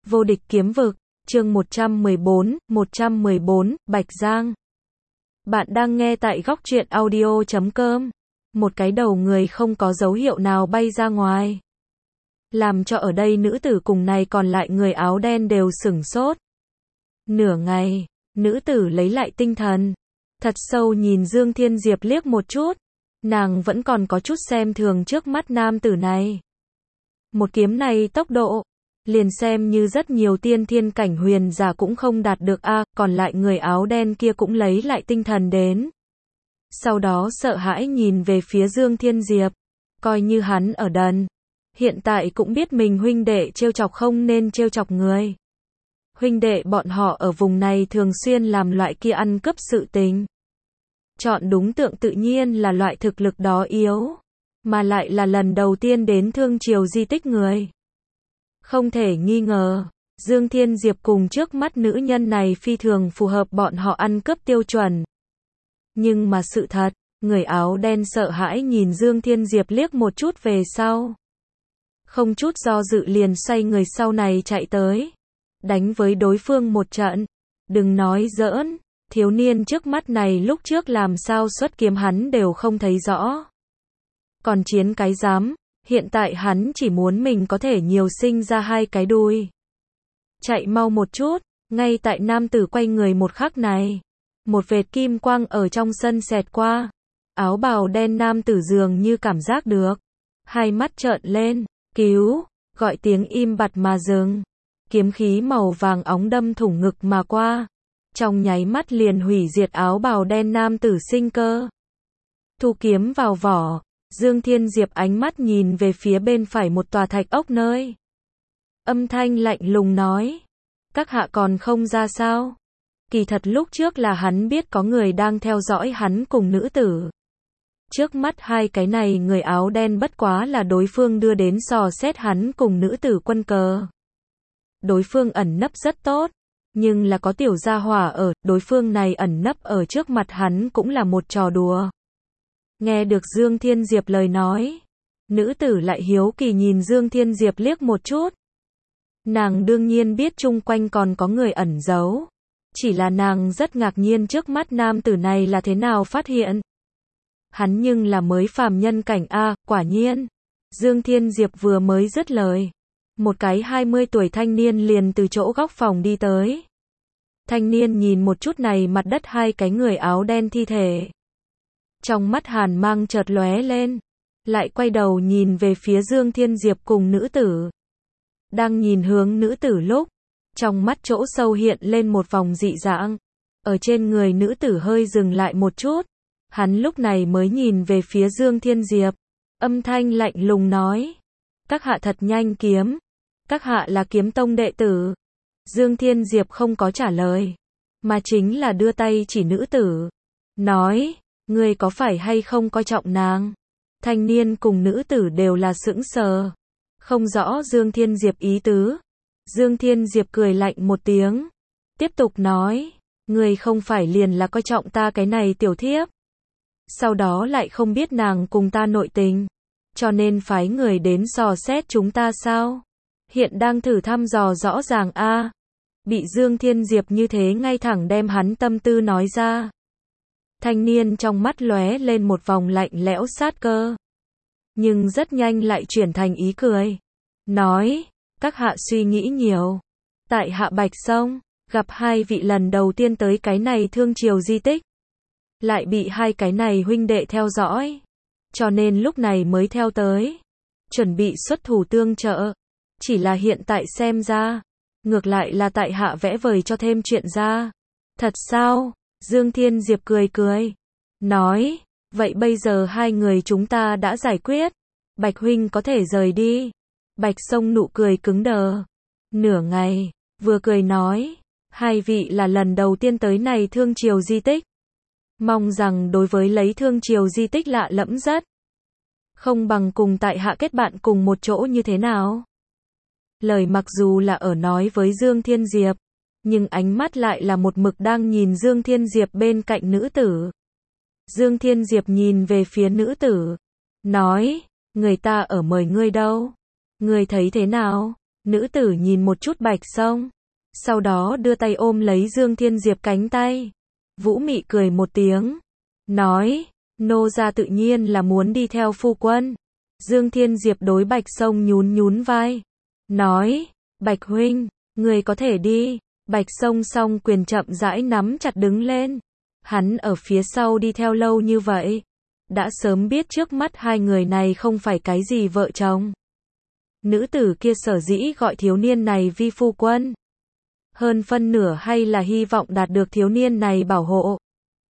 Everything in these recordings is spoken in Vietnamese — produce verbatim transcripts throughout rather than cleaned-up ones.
Vô địch kiếm vực, chương một trăm mười bốn, một trăm mười bốn, Bạch Giang. Bạn đang nghe tại góc truyện audio chấm com. Một cái đầu người không có dấu hiệu nào bay ra ngoài. Làm cho ở đây nữ tử cùng này còn lại người áo đen đều sửng sốt. Nửa ngày, nữ tử lấy lại tinh thần. Thật sâu nhìn Dương Thiên Diệp liếc một chút. Nàng vẫn còn có chút xem thường trước mắt nam tử này. Một kiếm này tốc độ, liền xem như rất nhiều tiên thiên cảnh huyền giả cũng không đạt được a, à, còn lại người áo đen kia cũng lấy lại tinh thần đến. Sau đó sợ hãi nhìn về phía Dương Thiên Diệp, coi như hắn ở đần, hiện tại cũng biết mình huynh đệ trêu chọc không nên trêu chọc người. Huynh đệ bọn họ ở vùng này thường xuyên làm loại kia ăn cướp sự tình. Chọn đúng tượng tự nhiên là loại thực lực đó yếu, mà lại là lần đầu tiên đến Thương Triều di tích người. Không thể nghi ngờ, Dương Thiên Diệp cùng trước mắt nữ nhân này phi thường phù hợp bọn họ ăn cướp tiêu chuẩn. Nhưng mà sự thật, người áo đen sợ hãi nhìn Dương Thiên Diệp liếc một chút về sau. Không chút do dự liền xoay người sau này chạy tới. Đánh với đối phương một trận. Đừng nói giỡn, thiếu niên trước mắt này lúc trước làm sao xuất kiếm hắn đều không thấy rõ. Còn chiến cái dám. Hiện tại hắn chỉ muốn mình có thể nhiều sinh ra hai cái đuôi. Chạy mau một chút, ngay tại nam tử quay người một khắc này. Một vệt kim quang ở trong sân xẹt qua. Áo bào đen nam tử dường như cảm giác được. Hai mắt trợn lên, cứu, gọi tiếng im bặt mà dừng. Kiếm khí màu vàng óng đâm thủng ngực mà qua. Trong nháy mắt liền hủy diệt áo bào đen nam tử sinh cơ. Thu kiếm vào vỏ. Dương Thiên Diệp ánh mắt nhìn về phía bên phải một tòa thạch ốc nơi. Âm thanh lạnh lùng nói. Các hạ còn không ra sao? Kỳ thật lúc trước là hắn biết có người đang theo dõi hắn cùng nữ tử. Trước mắt hai cái này người áo đen bất quá là đối phương đưa đến dò xét hắn cùng nữ tử quân cờ. Đối phương ẩn nấp rất tốt, nhưng là có tiểu gia hỏa ở, đối phương này ẩn nấp ở trước mặt hắn cũng là một trò đùa. Nghe được Dương Thiên Diệp lời nói, nữ tử lại hiếu kỳ nhìn Dương Thiên Diệp liếc một chút. Nàng đương nhiên biết chung quanh còn có người ẩn giấu, chỉ là nàng rất ngạc nhiên trước mắt nam tử này là thế nào phát hiện. Hắn nhưng là mới phàm nhân cảnh a, quả nhiên. Dương Thiên Diệp vừa mới dứt lời, một cái hai mươi tuổi thanh niên liền từ chỗ góc phòng đi tới. Thanh niên nhìn một chút này mặt đất hai cái người áo đen thi thể. Trong mắt hàn mang chợt lóe lên, lại quay đầu nhìn về phía Dương Thiên Diệp cùng nữ tử. Đang nhìn hướng nữ tử lúc, trong mắt chỗ sâu hiện lên một vòng dị dạng. Ở trên người nữ tử hơi dừng lại một chút, hắn lúc này mới nhìn về phía Dương Thiên Diệp. Âm thanh lạnh lùng nói, các hạ thật nhanh kiếm, các hạ là kiếm tông đệ tử. Dương Thiên Diệp không có trả lời, mà chính là đưa tay chỉ nữ tử, nói, ngươi có phải hay không coi trọng nàng? Thanh niên cùng nữ tử đều là sững sờ, không rõ Dương Thiên Diệp ý tứ. Dương Thiên Diệp cười lạnh một tiếng, tiếp tục nói, ngươi không phải liền là coi trọng ta cái này tiểu thiếp. Sau đó lại không biết nàng cùng ta nội tình, cho nên phái người đến dò xét chúng ta sao? Hiện đang thử thăm dò rõ ràng a. À. Bị Dương Thiên Diệp như thế ngay thẳng đem hắn tâm tư nói ra. Thanh niên trong mắt lóe lên một vòng lạnh lẽo sát cơ, nhưng rất nhanh lại chuyển thành ý cười. Nói, các hạ suy nghĩ nhiều. Tại Hạ Bạch Sông, gặp hai vị lần đầu tiên tới cái này Thương Triều di tích. Lại bị hai cái này huynh đệ theo dõi. Cho nên lúc này mới theo tới. Chuẩn bị xuất thủ tương trợ. Chỉ là hiện tại xem ra, ngược lại là tại hạ vẽ vời cho thêm chuyện ra. Thật sao? Dương Thiên Diệp cười cười, nói, vậy bây giờ hai người chúng ta đã giải quyết, Bạch huynh có thể rời đi. Bạch Sông nụ cười cứng đờ, nửa ngày, vừa cười nói, hai vị là lần đầu tiên tới này Thương Triều di tích. Mong rằng đối với lấy Thương Triều di tích lạ lẫm rất. Không bằng cùng tại hạ kết bạn cùng một chỗ như thế nào? Lời mặc dù là ở nói với Dương Thiên Diệp, nhưng ánh mắt lại là một mực đang nhìn Dương Thiên Diệp bên cạnh nữ tử. Dương Thiên Diệp nhìn về phía nữ tử, nói, người ta ở mời ngươi đâu? Ngươi thấy thế nào? Nữ tử nhìn một chút Bạch Sông, sau đó đưa tay ôm lấy Dương Thiên Diệp cánh tay. Vũ Mị cười một tiếng, nói, nô gia tự nhiên là muốn đi theo phu quân. Dương Thiên Diệp đối Bạch Sông nhún nhún vai, nói, Bạch huynh, người có thể đi. Bạch Sông song quyền chậm rãi nắm chặt đứng lên. Hắn ở phía sau đi theo lâu như vậy, đã sớm biết trước mắt hai người này không phải cái gì vợ chồng. Nữ tử kia sở dĩ gọi thiếu niên này vi phu quân, hơn phân nửa hay là hy vọng đạt được thiếu niên này bảo hộ.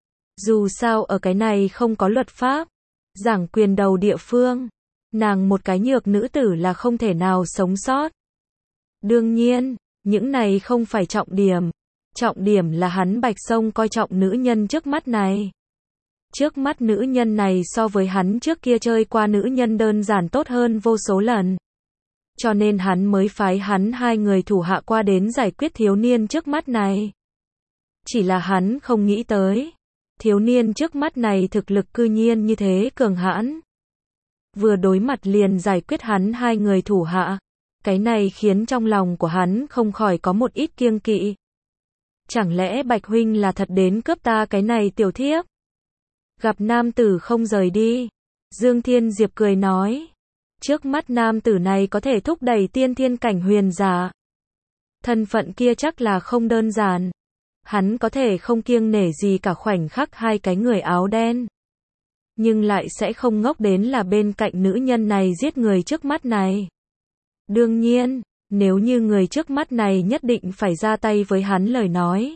Dù sao ở cái này không có luật pháp, giảng quyền đầu địa phương, nàng một cái nhược nữ tử là không thể nào sống sót. Đương nhiên, những này không phải trọng điểm. Trọng điểm là hắn Bạch Sông coi trọng nữ nhân trước mắt này. Trước mắt nữ nhân này so với hắn trước kia chơi qua nữ nhân đơn giản tốt hơn vô số lần. Cho nên hắn mới phái hắn hai người thủ hạ qua đến giải quyết thiếu niên trước mắt này. Chỉ là hắn không nghĩ tới, thiếu niên trước mắt này thực lực cư nhiên như thế cường hãn. Vừa đối mặt liền giải quyết hắn hai người thủ hạ. Cái này khiến trong lòng của hắn không khỏi có một ít kiêng kỵ. Chẳng lẽ Bạch huynh là thật đến cướp ta cái này tiểu thiếp? Gặp nam tử không rời đi, Dương Thiên Diệp cười nói, trước mắt nam tử này có thể thúc đẩy tiên thiên cảnh huyền giả. Thân phận kia chắc là không đơn giản. Hắn có thể không kiêng nể gì cả khoảnh khắc hai cái người áo đen. Nhưng lại sẽ không ngốc đến là bên cạnh nữ nhân này giết người trước mắt này. Đương nhiên, nếu như người trước mắt này nhất định phải ra tay với hắn lời nói,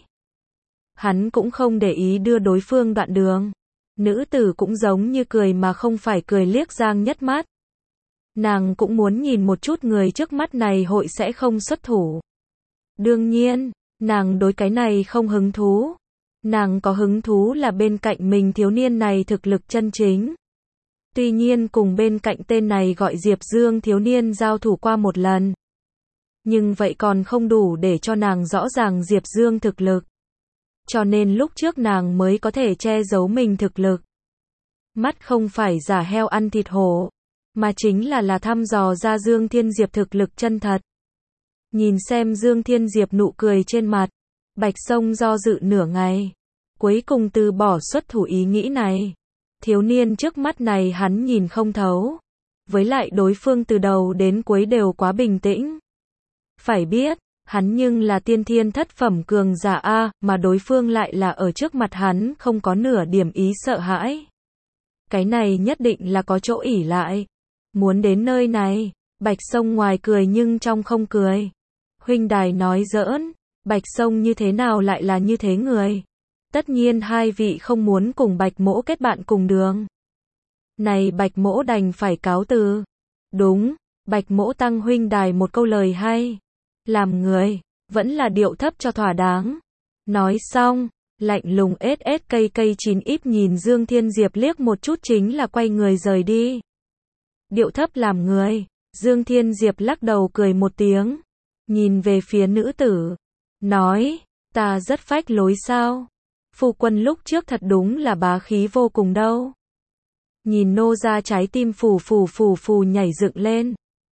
hắn cũng không để ý đưa đối phương đoạn đường. Nữ tử cũng giống như cười mà không phải cười liếc Giang Nhất mắt. Nàng cũng muốn nhìn một chút người trước mắt này hội sẽ không xuất thủ. Đương nhiên, nàng đối cái này không hứng thú. Nàng có hứng thú là bên cạnh mình thiếu niên này thực lực chân chính. Tuy nhiên cùng bên cạnh tên này gọi Diệp Dương thiếu niên giao thủ qua một lần. Nhưng vậy còn không đủ để cho nàng rõ ràng Diệp Dương thực lực. Cho nên lúc trước nàng mới có thể che giấu mình thực lực. Mắt không phải giả heo ăn thịt hổ, mà chính là là thăm dò ra Dương Thiên Diệp thực lực chân thật. Nhìn xem Dương Thiên Diệp nụ cười trên mặt, Bạch Sông do dự nửa ngày, cuối cùng từ bỏ xuất thủ ý nghĩ này. Thiếu niên trước mắt này hắn nhìn không thấu. Với lại đối phương từ đầu đến cuối đều quá bình tĩnh. Phải biết, hắn nhưng là tiên thiên thất phẩm cường giả A, mà đối phương lại là ở trước mặt hắn không có nửa điểm ý sợ hãi. Cái này nhất định là có chỗ ỷ lại. Muốn đến nơi này, Bạch Sông ngoài cười nhưng trong không cười. Huynh đài nói giỡn, Bạch Sông như thế nào lại là như thế người? Tất nhiên hai vị không muốn cùng Bạch Mỗ kết bạn cùng đường. Này Bạch Mỗ đành phải cáo từ. Đúng, Bạch Mỗ tăng huynh đài một câu lời hay. Làm người, vẫn là điệu thấp cho thỏa đáng. Nói xong, lạnh lùng ết ết cây cây chín íp nhìn Dương Thiên Diệp liếc một chút chính là quay người rời đi. Điệu thấp làm người, Dương Thiên Diệp lắc đầu cười một tiếng. Nhìn về phía nữ tử, nói, ta rất phách lối sao? Phu quân lúc trước thật đúng là bá khí vô cùng đâu. Nhìn nô ra trái tim phù phù phù phù nhảy dựng lên.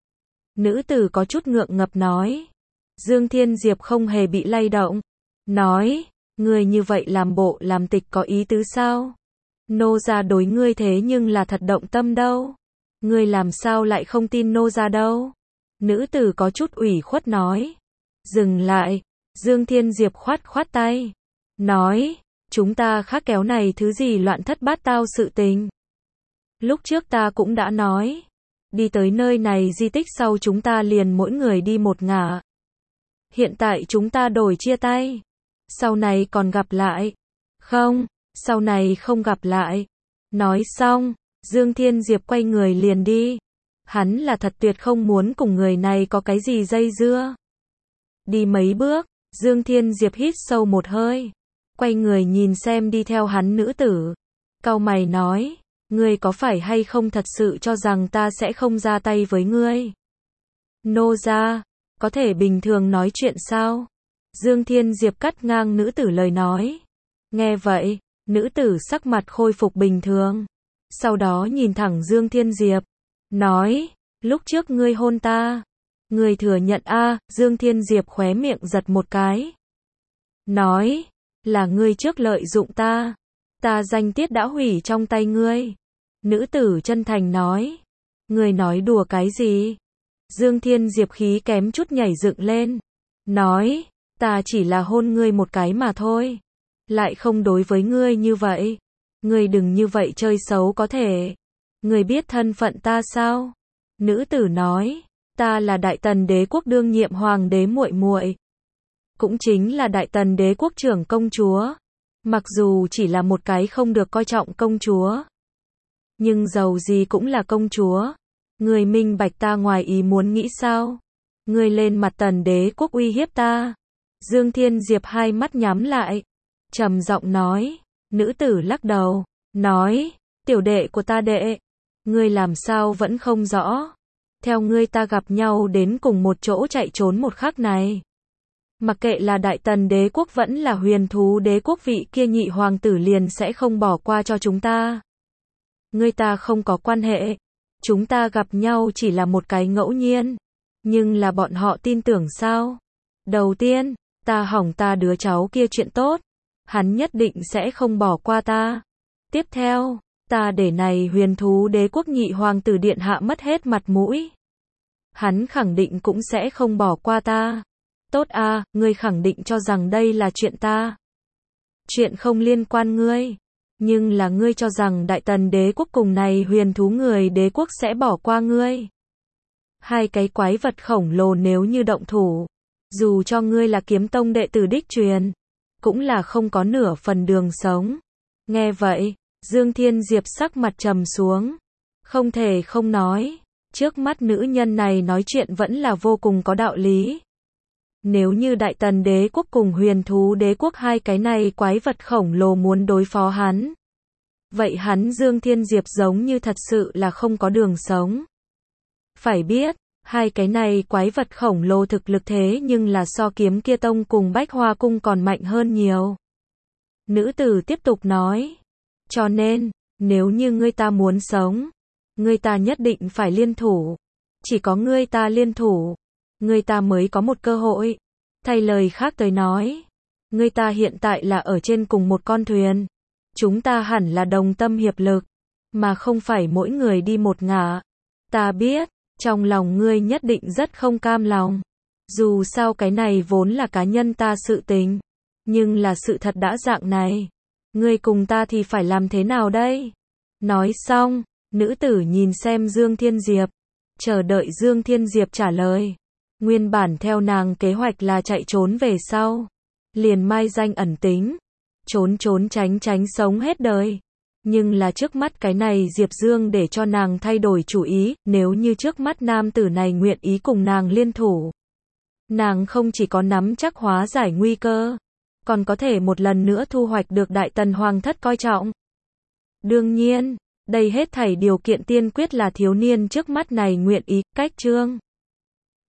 Nữ tử có chút ngượng ngập nói. Dương Thiên Diệp không hề bị lay động. Nói, ngươi như vậy làm bộ làm tịch có ý tứ sao? Nô ra đối ngươi thế nhưng là thật động tâm đâu. Ngươi làm sao lại không tin nô ra đâu? Nữ tử có chút ủy khuất nói. Dừng lại, Dương Thiên Diệp khoát khoát tay. Nói, chúng ta khác kéo này thứ gì loạn thất bát tao sự tình. Lúc trước ta cũng đã nói, đi tới nơi này di tích sau chúng ta liền mỗi người đi một ngả. Hiện tại chúng ta đổi chia tay. Sau này còn gặp lại. Không, sau này không gặp lại. Nói xong, Dương Thiên Diệp quay người liền đi. Hắn là thật tuyệt không muốn cùng người này có cái gì dây dưa. Đi mấy bước, Dương Thiên Diệp hít sâu một hơi. Quay người nhìn xem đi theo hắn nữ tử. Cau mày nói, ngươi có phải hay không thật sự cho rằng ta sẽ không ra tay với ngươi? Nô ra, có thể bình thường nói chuyện sao? Dương Thiên Diệp cắt ngang nữ tử lời nói. Nghe vậy, nữ tử sắc mặt khôi phục bình thường. Sau đó nhìn thẳng Dương Thiên Diệp. Nói, lúc trước ngươi hôn ta. Người thừa nhận a, Dương Thiên Diệp khóe miệng giật một cái. Nói, là ngươi trước lợi dụng ta. Ta danh tiết đã hủy trong tay ngươi. Nữ tử chân thành nói. Ngươi nói đùa cái gì? Dương Thiên Diệp khí kém chút nhảy dựng lên. Nói, ta chỉ là hôn ngươi một cái mà thôi. Lại không đối với ngươi như vậy. Ngươi đừng như vậy chơi xấu có thể. Ngươi biết thân phận ta sao? Nữ tử nói, ta là Đại Tần Đế quốc đương nhiệm hoàng đế muội muội, cũng chính là Đại Tần Đế quốc trưởng công chúa. Mặc dù chỉ là một cái không được coi trọng công chúa, nhưng dầu gì cũng là công chúa. Ngươi minh bạch ta ngoài ý muốn nghĩ sao? Ngươi lên mặt Tần Đế quốc uy hiếp ta. Dương Thiên Diệp hai mắt nhắm lại, trầm giọng nói. Nữ tử lắc đầu, nói, tiểu đệ của ta đệ, ngươi làm sao vẫn không rõ? Theo ngươi ta gặp nhau đến cùng một chỗ chạy trốn một khắc này. Mặc kệ là Đại Tần Đế quốc vẫn là Huyền Thú Đế quốc, vị kia nhị hoàng tử liền sẽ không bỏ qua cho chúng ta. Ngươi ta không có quan hệ. Chúng ta gặp nhau chỉ là một cái ngẫu nhiên. Nhưng là bọn họ tin tưởng sao? Đầu tiên, ta hỏng ta đứa cháu kia chuyện tốt. Hắn nhất định sẽ không bỏ qua ta. Tiếp theo, ta để này Huyền Thú Đế quốc nhị hoàng tử điện hạ mất hết mặt mũi. Hắn khẳng định cũng sẽ không bỏ qua ta. Tốt a, ngươi khẳng định cho rằng đây là chuyện ta. Chuyện không liên quan ngươi. Nhưng là ngươi cho rằng Đại Tần Đế quốc cùng này Huyền Thú người đế quốc sẽ bỏ qua ngươi. Hai cái quái vật khổng lồ nếu như động thủ, dù cho ngươi là Kiếm Tông đệ tử đích truyền, cũng là không có nửa phần đường sống. Nghe vậy, Dương Thiên Diệp sắc mặt trầm xuống. Không thể không nói, trước mắt nữ nhân này nói chuyện vẫn là vô cùng có đạo lý. Nếu như Đại Tần Đế quốc cùng Huyền Thú Đế quốc hai cái này quái vật khổng lồ muốn đối phó hắn, vậy hắn Dương Thiên Diệp giống như thật sự là không có đường sống. Phải biết, hai cái này quái vật khổng lồ thực lực thế nhưng là so Kiếm Kia Tông cùng Bách Hoa Cung còn mạnh hơn nhiều. Nữ tử tiếp tục nói, cho nên, nếu như ngươi ta muốn sống, ngươi ta nhất định phải liên thủ. Chỉ có ngươi ta liên thủ, ngươi ta mới có một cơ hội. Thay lời khác tới nói, ngươi ta hiện tại là ở trên cùng một con thuyền. Chúng ta hẳn là đồng tâm hiệp lực, mà không phải mỗi người đi một ngả. Ta biết, trong lòng ngươi nhất định rất không cam lòng. Dù sao cái này vốn là cá nhân ta sự tình, nhưng là sự thật đã dạng này. Ngươi cùng ta thì phải làm thế nào đây? Nói xong, nữ tử nhìn xem Dương Thiên Diệp, chờ đợi Dương Thiên Diệp trả lời. Nguyên bản theo nàng kế hoạch là chạy trốn về sau, liền mai danh ẩn tính, trốn trốn tránh tránh sống hết đời. Nhưng là trước mắt cái này Diệp Dương để cho nàng thay đổi chủ ý. Nếu như trước mắt nam tử này nguyện ý cùng nàng liên thủ, nàng không chỉ có nắm chắc hóa giải nguy cơ, còn có thể một lần nữa thu hoạch được Đại Tần Hoàng thất coi trọng. Đương nhiên, đây hết thảy điều kiện tiên quyết là thiếu niên trước mắt này nguyện ý. Cách chương